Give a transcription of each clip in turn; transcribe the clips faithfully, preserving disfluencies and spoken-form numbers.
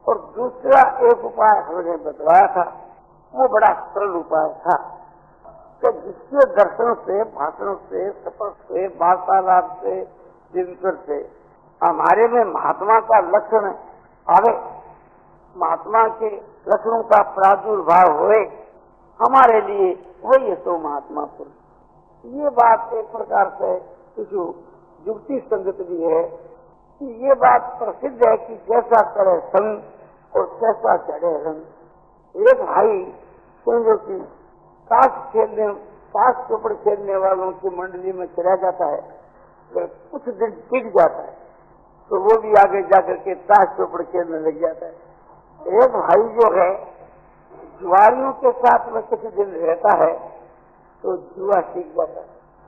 और दूसरा एक उपाय हमने बतलाया था, वो बड़ा सरल उपाय था कि जिसके दर्शन से, भाषण से, शपथ से, वार्तालाप से, चिंतन से हमारे में महात्मा का लक्षण आवे, महात्मा के लक्षणों का प्रादुर्भाव होए, हमारे लिए वही तो महात्मा पुरुष। ये बात एक प्रकार से कुछ युक्ति संगत भी है कि ये बात प्रसिद्ध है कि जैसा करे संग और कैसा चढ़े रंग। एक भाई समझो कि ताश खेलने ताश चौपड़ खेलने वालों की मंडली में चला जाता है, अगर कुछ दिन टिक जाता है तो वो भी आगे जाकर के ताश चौपड़ खेलने लग जाता है। एक भाई जो है जुआरियों के साथ में कुछ दिन रहता है तो जुआ सीख जाता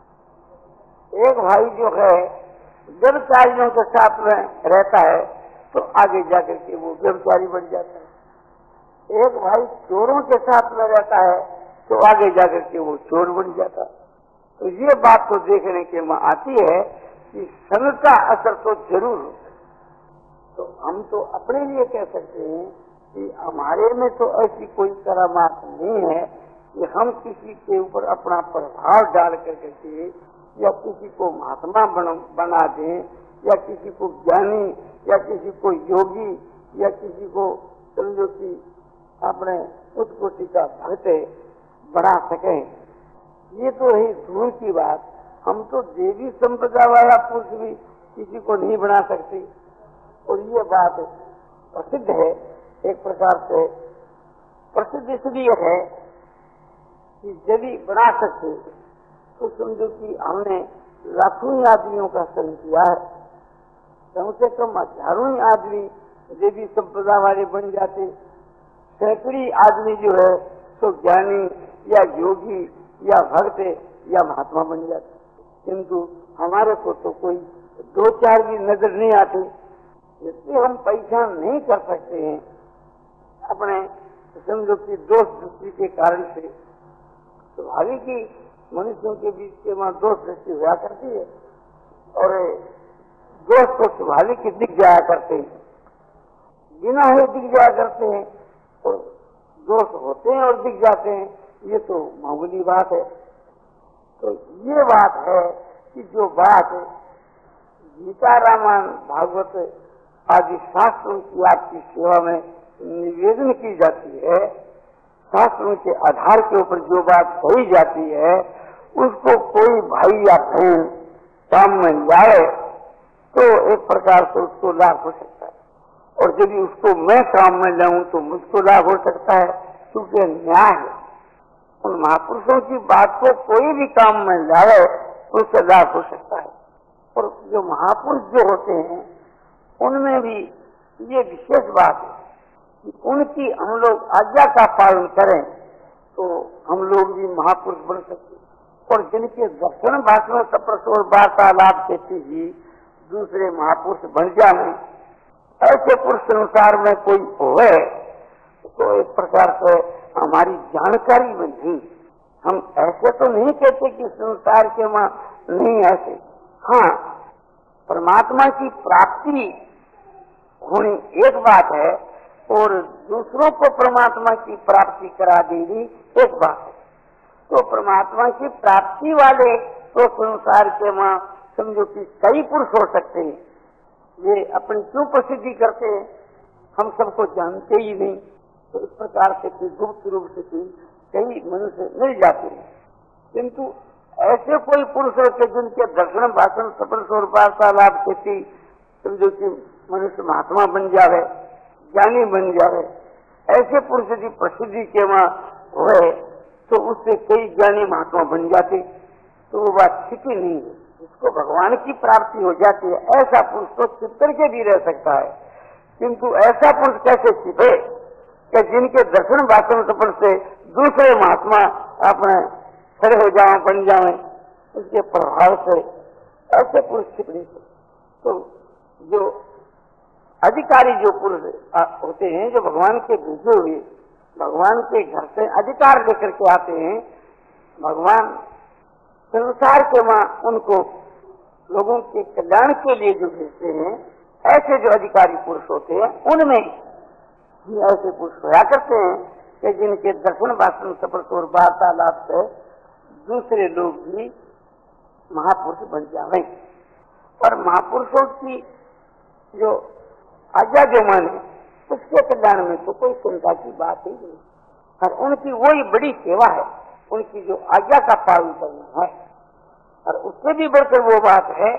है। एक भाई जो है व्यभिचारियों के साथ में रहता है तो आगे जाकर के वो व्यभिचारी बन जाता है। एक भाई चोरों के साथ में रहता है तो आगे जाकर के वो चोर बन जाता है। तो ये बात तो देखने के में आती है कि संग का असर तो जरूर होता है। तो हम तो अपने लिए कह सकते हैं कि हमारे में तो ऐसी कोई करामात नहीं है कि हम किसी के ऊपर अपना प्रभाव डाल करके या किसी को महात्मा बना दें या किसी को ज्ञानी या किसी को योगी या किसी को समझो कि अपने उत्कोटि का भक्त बना सकें। ये तो है दूर की बात। हम तो देवी संप्रदाय वाला पुरुष भी किसी को नहीं बना सकते और ये बात प्रसिद्ध है। एक प्रकार से प्रसिद्ध इसलिए है कि यदि बना सकते तो समझो कि हमने लाखों ही आदमियों का संग किया है, कम से कम हजारों ही आदमी देवी संप्रदाय वाले बन जाते, सैकड़ी आदमी जो है तो ज्ञानी या योगी या भक्त या महात्मा बन जाते। किंतु हमारे को तो कोई दो चार भी नजर नहीं आते, इसलिए हम पहचान नहीं कर सकते हैं अपने समझो कि दोष दृष्टि के कारण से। स्वाभाविक ही मनुष्यों के बीच के वहां दोष दृष्टि हुआ करती है और दोष तो स्वाभाविक ही दिख जाया करते हैं, बिना ही दिख जाया करते हैं और दोष होते हैं और दिख जाते हैं, ये तो मामूली बात है। तो ये बात है कि जो बात गीता रामायण भागवत आदि शास्त्रों की आपकी सेवा में निवेदन की जाती है, शास्त्रों के आधार के ऊपर जो बात कही जाती है उसको कोई भाई या बहन काम में लाए तो एक प्रकार से उसको लाभ हो सकता है, और यदि उसको मैं काम में लाऊं तो मुझको लाभ हो सकता है, क्योंकि न्याय है। उन महापुरुषों की बात को कोई भी काम में लाए उससे लाभ हो सकता है। और जो महापुरुष जो होते हैं उनमें भी ये विशेष बात है कि उनकी हम लोग आज्ञा का पालन करें तो हम लोग भी महापुरुष बन सकते। और जिनके दर्शन भाषण सप्रस और वार्तालाप देते ही दूसरे महापुरुष बन जाए, ऐसे पुरुष संसार में कोई होए तो एक प्रकार से हमारी जानकारी में नहीं। हम ऐसे तो नहीं कहते कि संसार के मां नहीं ऐसे, हाँ परमात्मा की प्राप्ति होनी एक बात है और दूसरों को परमात्मा की प्राप्ति करा देनी एक बात है। तो परमात्मा की प्राप्ति वाले तो संसार के मां समझो कि कई पुरुष हो सकते हैं, ये अपनी क्यों प्रसिद्धि करते हैं हम सबको जानते ही नहीं। तो इस प्रकार से गुप्त रूप से कई मनुष्य मिल जाते हैं, किंतु ऐसे कोई पुरुष होते जिनके दर्शन भाषण सफल और वार्तालाप देती समझो कि मनुष्य महात्मा बन जावे, ज्ञानी बन जावे, ऐसे पुरुष यदि प्रसिद्धि के वहां हुए तो उससे कई ज्ञानी महात्मा बन जाते, तो वो बात छिपी नहीं है, जिसको भगवान की प्राप्ति हो जाती है ऐसा पुरुष तो छिप करके भी रह सकता है। किंतु ऐसा पुरुष कैसे छिपे कि जिनके दर्शन भाषण सफल से दूसरे महात्मा अपने खड़े हो जाए, बन जाए, उसके प्रभाव से ऐसे पुरुष छिप नहीं सकते। तो जो अधिकारी जो पुरुष होते हैं, जो भगवान के भेजे हुए भगवान के घर से अधिकार लेकर के आते हैं, भगवान संसार के मां उनको लोगों के कल्याण के लिए जो भेजते हैं, ऐसे जो अधिकारी पुरुष होते हैं उनमें भी ऐसे पुरुष होया करते हैं कि जिनके दर्शन भाषण सफल और वार्तालाप से दूसरे लोग भी महापुरुष बन जावे। और महापुरुषों की जो आज्ञा जो माने उसके कल्याण में तो कोई चिंता की बात ही नहीं। और उनकी वही बड़ी सेवा है, उनकी जो आज्ञा का पालन करना है। और उससे भी बढ़कर वो बात है,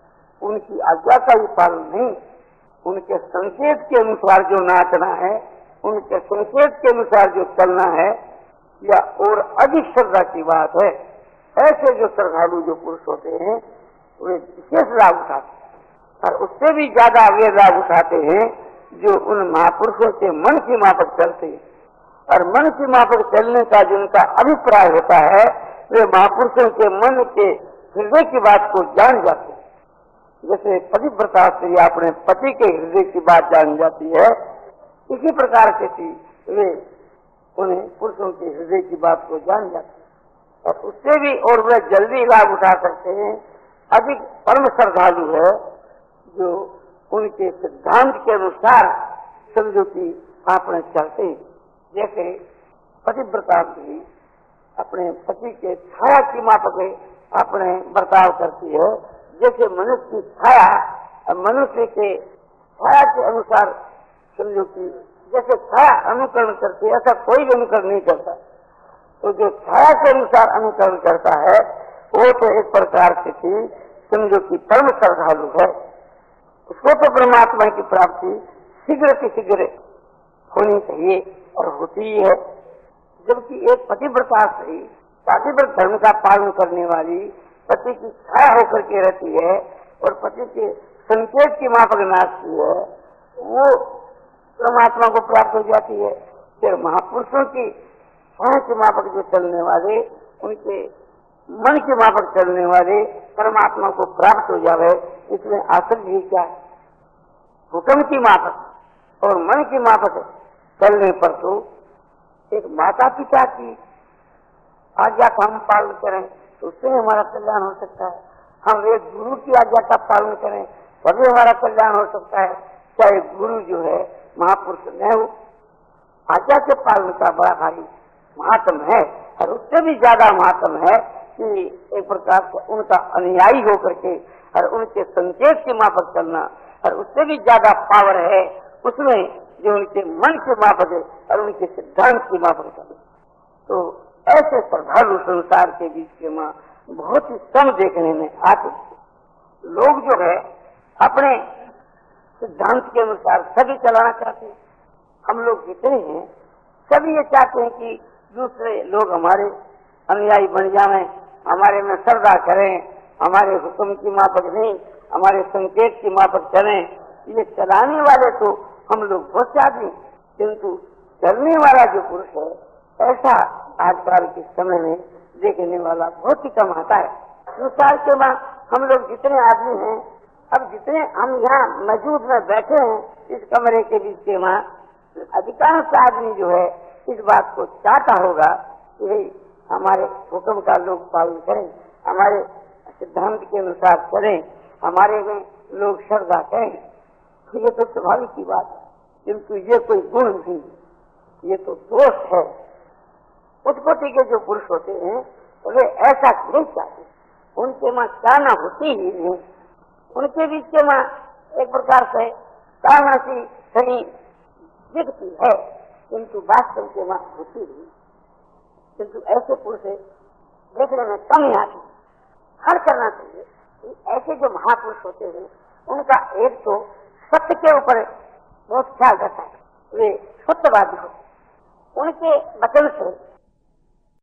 उनकी आज्ञा का ही पालन नहीं, उनके संकेत के अनुसार जो नाचना है, उनके संकेत के अनुसार जो चलना है, या और अधिक श्रद्धा की बात है। ऐसे जो श्रद्धालु जो पुरुष होते हैं वे विशेष लाभ उठाते हैं। और उससे भी ज्यादा वे लाभ उठाते हैं जो उन महापुरुषों के मन की माफक चलते हैं। और मन की माफक चलने का जिनका अभिप्राय होता है, वे महापुरुषों के मन के हृदय की बात को जान जाते हैं। जैसे पतिव्रता स्त्री अपने पति के हृदय की बात जान जाती है, इसी प्रकार से थी वे उन्हें पुरुषों के हृदय की बात को जान जाते हैं। और उससे भी और वे जल्दी लाभ उठा सकते हैं। अधिक परम श्रद्धालु है जो उनके सिद्धांत के अनुसार समझो कि आपने चलते हैं। जैसे पतिव्रता स्त्री अपने पति के छाया की माफक अपने बर्ताव करती है। जैसे मनुष्य की छाया मनुष्य के छाया के अनुसार समझो कि जैसे छाया अनुकरण करती है, ऐसा कोई भी अनुकरण नहीं करता। तो जो छाया के अनुसार अनुकरण करता है वो तो एक प्रकार से थी समझो कि परम श्रद्धालु है। उसको तो परमात्मा की प्राप्ति शीघ्र से शीघ्र होनी चाहिए और होती है। जबकि एक पतिव्रता स्त्री पतिव्रत धर्म का पालन करने वाली पति की छाया होकर के रहती है और पति के संकेत की माफक नाचती है, वो परमात्मा को प्राप्त हो जाती है। फिर महापुरुषों की छाया की माफक जो चलने वाले, उनके मन के माफक चलने वाले परमात्मा को प्राप्त हो जावे। इसमें आश्चर्य ही क्या है? हुक्म की माफक और मन की माफक चलने पर तो एक माता पिता की आज्ञा का हम पालन करें तो उससे हमारा कल्याण हो सकता है। हम एक गुरु की आज्ञा का पालन करें तभी हमारा कल्याण हो सकता है। चाहे गुरु जो है महापुरुष न हो, आज्ञा के पालन का बड़ा भारी महात्म है। और उससे भी ज्यादा महात्म है कि एक प्रकार से उनका अनुयायी होकर के और उनके संकेत के माफक चलना। और उससे भी ज्यादा पावर है उसमें जो उनके मन के माफक है और उनके सिद्धांत की माफक चलना। तो ऐसे श्रद्धालु संसार के बीच के माँ बहुत ही कम देखने में आते। लोग जो है अपने सिद्धांत के अनुसार सभी चलाना चाहते हैं। हम लोग जितने हैं सभी ये चाहते हैं कि दूसरे लोग हमारे अनुयायी बन जाएं, हमारे में श्रद्धा करें, हमारे हुक्म की माफक नहीं, हमारे संकेत की माफक चलें। ये चलाने वाले तो हम लोग बहुत चाहते हैं, किंतु चलने वाला जो पुरुष है ऐसा आजकल के समय में देखने वाला बहुत ही कम आता है। संसार के बाद हम लोग जितने आदमी हैं, अब जितने हम यहाँ मौजूद में बैठे हैं इस कमरे के बीच के वहाँ, अधिकांश आदमी जो है इस बात को चाहता होगा कि भाई हमारे हुक्म का लोग पालन करें, हमारे सिद्धांत के अनुसार चलें, हमारे में लोग श्रद्धा करें। तो ये तो स्वाभाविक की बात है, किंतु ये कोई गुण नहीं, ये तो दोष है। उस कोटि के जो पुरुष होते हैं वे ऐसा नहीं चाहते, उनके माँ चाहना होती ही नहीं। उनके बीच के माँ एक प्रकार से चाहना सी सही दिखती है, किंतु वास्तव के माँ होती नहीं। किंतु ऐसे पुरुष देखने में कम ही आते। हर करना चाहिए कि ऐसे जो महापुरुष होते हैं उनका एक तो सत्य के ऊपर बहुत ख्याल रखता है, वे सत्यवादी हो। उनके वचन से